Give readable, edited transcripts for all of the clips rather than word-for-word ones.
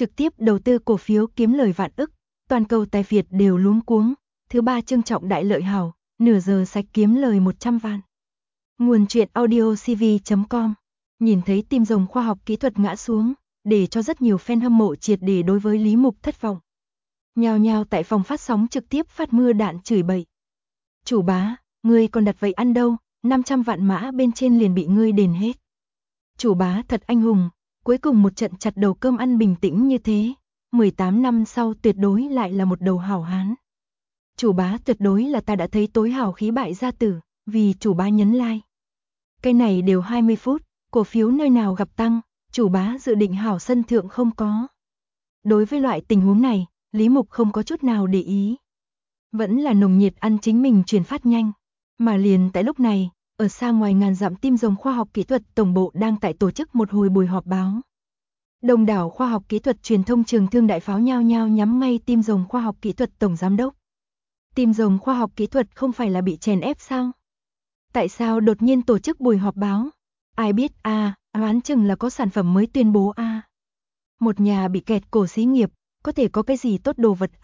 trực tiếp đầu tư cổ phiếu kiếm lời vạn ức, toàn cầu tài Việt đều luống cuống. Thứ ba Trương Trọng Đại lợi hảo, nửa giờ sạch kiếm lời 100 vạn. Nguồn truyện audio cv.com. Nhìn thấy tim rồng khoa học kỹ thuật ngã xuống, để cho rất nhiều fan hâm mộ triệt để đối với Lý Mục thất vọng. Nhào nhào tại phòng phát sóng trực tiếp phát mưa đạn chửi bậy. Chủ bá, ngươi còn đặt vậy ăn đâu, 500 vạn mã bên trên liền bị ngươi đền hết. Chủ bá thật anh hùng, cuối cùng một trận chặt đầu cơm ăn bình tĩnh như thế, 18 năm sau tuyệt đối lại là một đầu hảo hán. Chủ bá tuyệt đối là ta đã thấy tối hào khí bại gia tử, vì chủ bá nhấn like. Cái này đều 20 phút, cổ phiếu nơi nào gặp tăng, chủ bá dự định hảo sân thượng không có. Đối với loại tình huống này, Lý Mục không có chút nào để ý. Vẫn là nồng nhiệt ăn chính mình truyền phát nhanh. Mà liền tại lúc này, ở xa ngoài ngàn dặm tim rồng khoa học kỹ thuật tổng bộ đang tại tổ chức một hồi buổi họp báo. Đông đảo khoa học kỹ thuật truyền thông trường thương đại pháo nhao nhao nhắm ngay tim rồng khoa học kỹ thuật tổng giám đốc. Tim rồng khoa học kỹ thuật không phải là bị chèn ép sao? Tại sao đột nhiên tổ chức buổi họp báo? Ai biết đoán chừng là có sản phẩm mới tuyên bố Một nhà bị kẹt cổ xí nghiệp, có thể có cái gì tốt đồ vật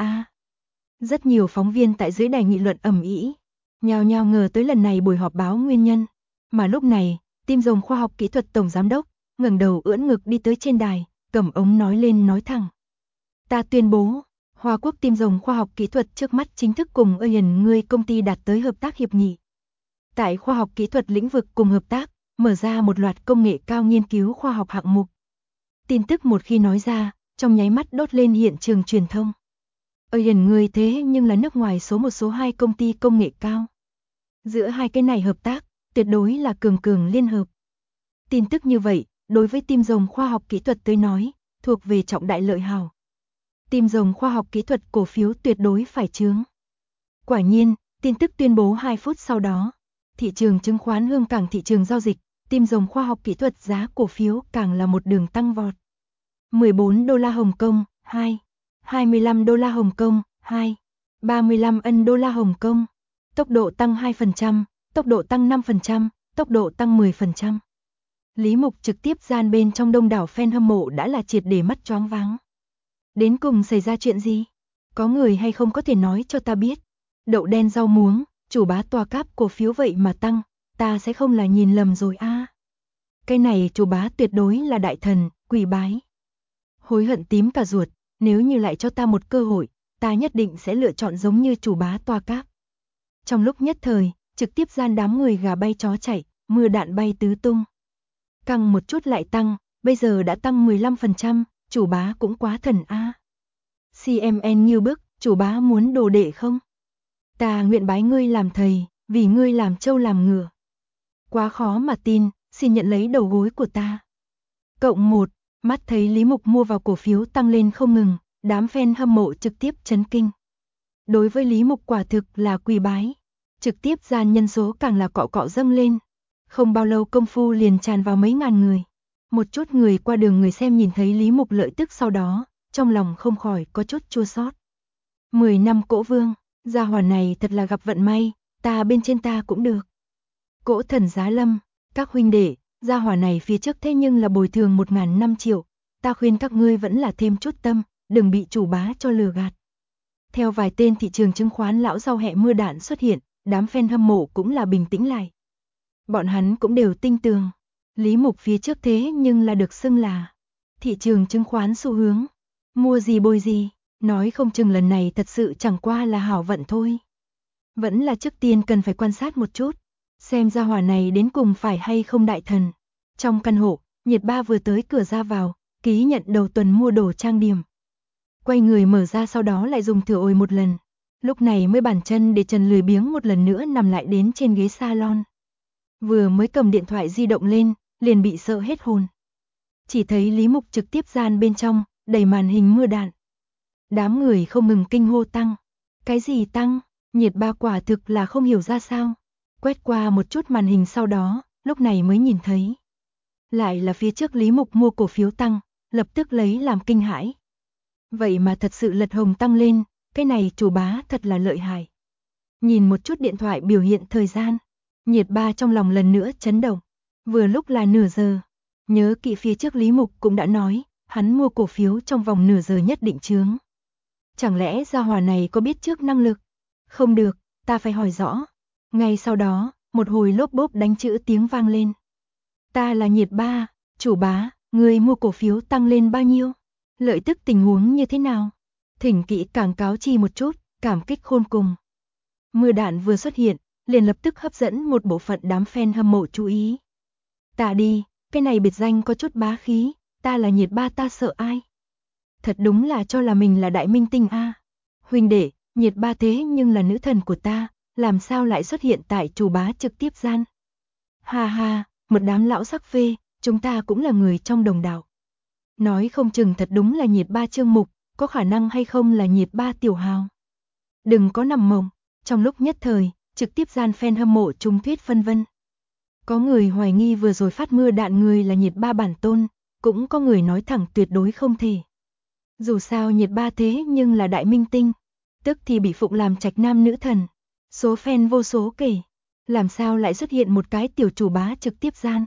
Rất nhiều phóng viên tại dưới đài nghị luận ầm ĩ, nhao nhao ngờ tới lần này buổi họp báo nguyên nhân. Mà lúc này, tim rồng khoa học kỹ thuật tổng giám đốc ngẩng đầu ưỡn ngực đi tới trên đài, cầm ống nói lên nói thẳng. Ta tuyên bố, Hoa Quốc tim rồng khoa học kỹ thuật trước mắt chính thức cùng Ian ngươi công ty đạt tới hợp tác hiệp nghị. Tại khoa học kỹ thuật lĩnh vực cùng hợp tác, mở ra một loạt công nghệ cao nghiên cứu khoa học hạng mục. Tin tức một khi nói ra, trong nháy mắt đốt lên hiện trường truyền thông. Ian ngươi thế nhưng là nước ngoài số 1 số 2 công ty công nghệ cao. Giữa hai cái này hợp tác, tuyệt đối là cường cường liên hợp. Tin tức như vậy, đối với tim rồng khoa học kỹ thuật tới nói, thuộc về trọng đại lợi hảo. Tim rồng khoa học kỹ thuật cổ phiếu tuyệt đối phải chướng. Quả nhiên, tin tức tuyên bố 2 phút sau đó, thị trường chứng khoán Hương Cảng thị trường giao dịch, tim rồng khoa học kỹ thuật giá cổ phiếu càng là một đường tăng vọt. 14 đô la Hồng Kông, 2, 25 đô la Hồng Kông, 2, 35 ân đô la Hồng Kông. Tốc độ tăng 2%, tốc độ tăng 5%, tốc độ tăng 10%. Lý Mục trực tiếp gian bên trong đông đảo fan hâm mộ đã là triệt để mắt choáng váng. Đến cùng xảy ra chuyện gì? Có người hay không có thể nói cho ta biết? Đậu đen rau muống, chủ bá tòa cáp cổ phiếu vậy mà tăng, ta sẽ không là nhìn lầm rồi Cái này chủ bá tuyệt đối là đại thần, quỳ bái. Hối hận tím cả ruột, nếu như lại cho ta một cơ hội, ta nhất định sẽ lựa chọn giống như chủ bá tòa cáp. Trong lúc nhất thời, trực tiếp gian đám người gà bay chó chạy, mưa đạn bay tứ tung. Căng một chút lại tăng, bây giờ đã tăng 15%, chủ bá cũng quá thần CMN như bức, chủ bá muốn đồ đệ không? Ta nguyện bái ngươi làm thầy, vì ngươi làm trâu làm ngựa. Quá khó mà tin, xin nhận lấy đầu gối của ta. Cộng 1, mắt thấy Lý Mục mua vào cổ phiếu tăng lên không ngừng, đám fan hâm mộ trực tiếp chấn kinh. Đối với Lý Mục quả thực là quỳ bái. Trực tiếp gian nhân số càng là cọ cọ dâng lên. Không bao lâu công phu liền tràn vào mấy ngàn người. Một chút người qua đường người xem nhìn thấy Lý Mục lợi tức sau đó, trong lòng không khỏi có chút chua xót. 10 năm cỗ vương, gia hỏa này thật là gặp vận may, ta bên trên ta cũng được. Cỗ thần giá lâm, các huynh đệ, gia hỏa này phía trước thế nhưng là bồi thường 1.500 triệu, ta khuyên các ngươi vẫn là thêm chút tâm, đừng bị chủ bá cho lừa gạt. Theo vài tên thị trường chứng khoán lão rau hẹ mưa đạn xuất hiện, đám fan hâm mộ cũng là bình tĩnh lại. Bọn hắn cũng đều tin tưởng, Lý Mục phía trước thế nhưng là được xưng là thị trường chứng khoán xu hướng, mua gì bôi gì, nói không chừng lần này thật sự chẳng qua là hảo vận thôi. Vẫn là trước tiên cần phải quan sát một chút, xem gia hỏa này đến cùng phải hay không đại thần. Trong căn hộ, Nhiệt Ba vừa tới cửa ra vào, ký nhận đầu tuần mua đồ trang điểm. Quay người mở ra sau đó lại dùng thử ồi một lần. Lúc này mới bàn chân để trần lười biếng một lần nữa nằm lại đến trên ghế salon. Vừa mới cầm điện thoại di động lên, liền bị sợ hết hồn. Chỉ thấy Lý Mục trực tiếp gian bên trong, đầy màn hình mưa đạn. Đám người không ngừng kinh hô tăng. Cái gì tăng? Nhiệt Ba quả thực là không hiểu ra sao. Quét qua một chút màn hình sau đó, lúc này mới nhìn thấy. Lại là phía trước Lý Mục mua cổ phiếu tăng, lập tức lấy làm kinh hãi. Vậy mà thật sự lật hồng tăng lên, cái này chủ bá thật là lợi hại. Nhìn một chút điện thoại biểu hiện thời gian, Nhiệt Ba trong lòng lần nữa chấn động. Vừa lúc là nửa giờ. Nhớ kỹ phía trước Lý Mục cũng đã nói, Hắn mua cổ phiếu trong vòng nửa giờ nhất định chướng. Chẳng lẽ gia hỏa này có biết trước năng lực? Không được, ta phải hỏi rõ. Ngay sau đó, một hồi lốp bốp đánh chữ tiếng vang lên. Ta là Nhiệt Ba, chủ bá, người mua cổ phiếu tăng lên bao nhiêu? Lợi tức tình huống như thế nào? Thỉnh kỹ càng cáo chi một chút, cảm kích khôn cùng. Mưa đạn vừa xuất hiện, liền lập tức hấp dẫn một bộ phận đám fan hâm mộ chú ý. Ta đi, cái này biệt danh có chút bá khí, ta là Nhiệt Ba ta sợ ai? Thật đúng là cho là mình là đại minh tinh a. Huynh đệ, Nhiệt Ba thế nhưng là nữ thần của ta, làm sao lại xuất hiện tại chủ bá trực tiếp gian? Ha ha, một đám lão sắc phê, chúng ta cũng là người trong đồng đạo. Nói không chừng thật đúng là Nhiệt Ba Trương Mục, có khả năng hay không là Nhiệt Ba Tiểu Hào. Đừng có nằm mộng, trong lúc nhất thời, trực tiếp gian fan hâm mộ trung thuyết phân vân. Có người hoài nghi vừa rồi phát mưa đạn người là Nhiệt Ba bản tôn, cũng có người nói thẳng tuyệt đối không thể. Dù sao Nhiệt Ba thế nhưng là đại minh tinh, tức thì bị phụng làm trạch nam nữ thần. Số fan vô số kể, làm sao lại xuất hiện một cái tiểu chủ bá trực tiếp gian.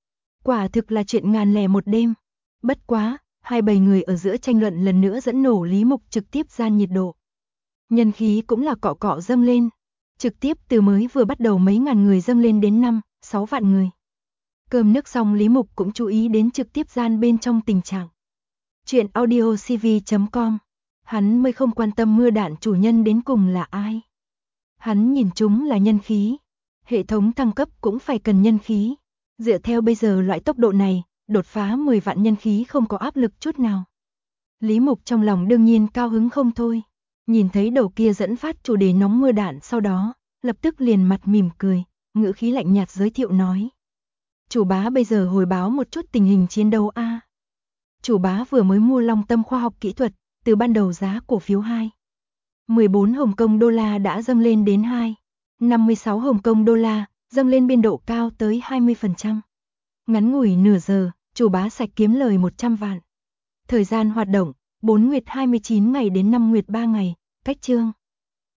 Quả thực là chuyện ngàn lẻ một đêm. Bất quá, hai bầy người ở giữa tranh luận lần nữa dẫn nổ Lý Mục trực tiếp gian nhiệt độ. Nhân khí cũng là cọ cọ dâng lên. Trực tiếp từ mới vừa bắt đầu mấy ngàn người dâng lên đến 5-6 vạn người. Cơm nước xong Lý Mục cũng chú ý đến trực tiếp gian bên trong tình trạng. Chuyện audiocv.com. Hắn mới không quan tâm mưa đạn chủ nhân đến cùng là ai. Hắn nhìn chúng là nhân khí. Hệ thống thăng cấp cũng phải cần nhân khí. Dựa theo bây giờ loại tốc độ này, đột phá 10 vạn nhân khí không có áp lực chút nào. Lý Mục trong lòng đương nhiên cao hứng không thôi. Nhìn thấy đầu kia dẫn phát chủ đề nóng mưa đạn sau đó, lập tức liền mặt mỉm cười, ngữ khí lạnh nhạt giới thiệu nói. Chủ bá bây giờ hồi báo một chút tình hình chiến đấu a. Chủ bá vừa mới mua Long Tâm khoa học kỹ thuật, từ ban đầu giá cổ phiếu 2.14 Hồng Kông đô la đã dâng lên đến 2.56 Hồng Kông đô la, dâng lên biên độ cao tới 20%. Ngắn ngủi nửa giờ, chủ bá sạch kiếm lời 100 vạn. Thời gian hoạt động, 4 nguyệt 29 ngày đến 5 nguyệt 3 ngày, cách chương.